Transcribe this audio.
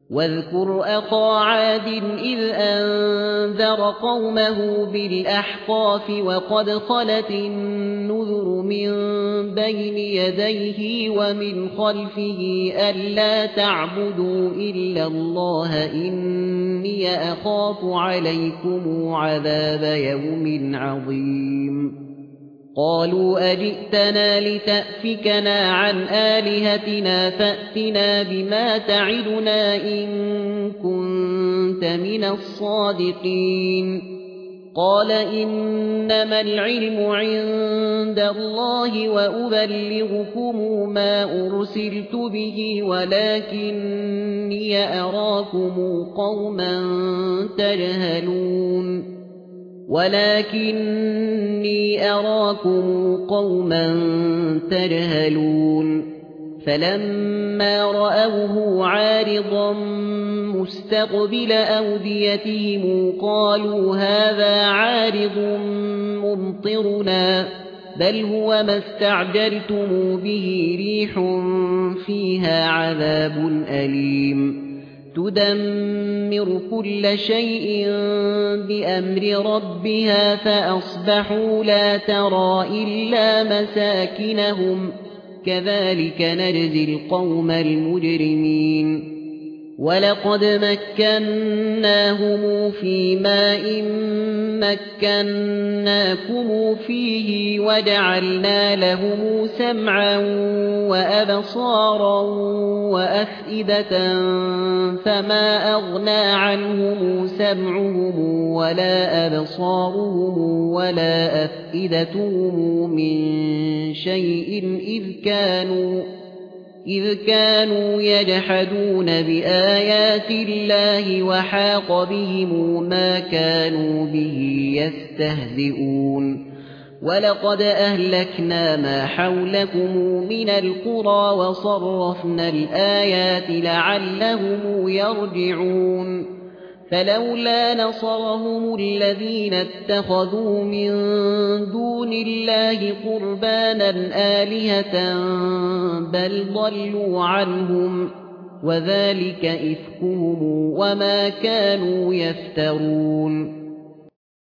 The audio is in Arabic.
واذكر أخا عاد إذ أنذر قومه بالأحقاف وقد خلت النذر من بين يديه ومن خلفه ألا تعبدوا إلا الله إني أخاف عليكم عذاب يوم عظيم قالوا أجئتنا لتأفكنا عن آلهتنا فأتنا بما تعدنا إن كنت من الصادقين قال إنما العلم عند الله وأبلغكم ما أرسلت به ولكني أراكم قوما تجهلون فلما رأوه عارضا مستقبل أوديتهم قالوا هذا عارض ممطرنا بل هو ما استعجلتم به ريح فيها عذاب أليم تدمر كل شيء بأمر ربها فأصبحوا لا ترى إلا مساكنهم كذلك نجزي القوم المجرمين ولقد مكناهم في ماء مكناكم فيه وجعلنا لهم سمعا وأبصارا وأفئدة فما أغنى عنهم سمعهم ولا أبصارهم ولا أفئدتهم من شيء إذ كانوا يجحدون بآيات الله وحاق بهم ما كانوا به يستهزئون ولقد أهلكنا ما حولكم من القرى وصرفنا الآيات لعلهم يرجعون فلولا نصرهم الذين اتخذوا من دون الله قربانا آلهة بل ضلوا عنهم وذلك إفكهم وما كانوا يفترون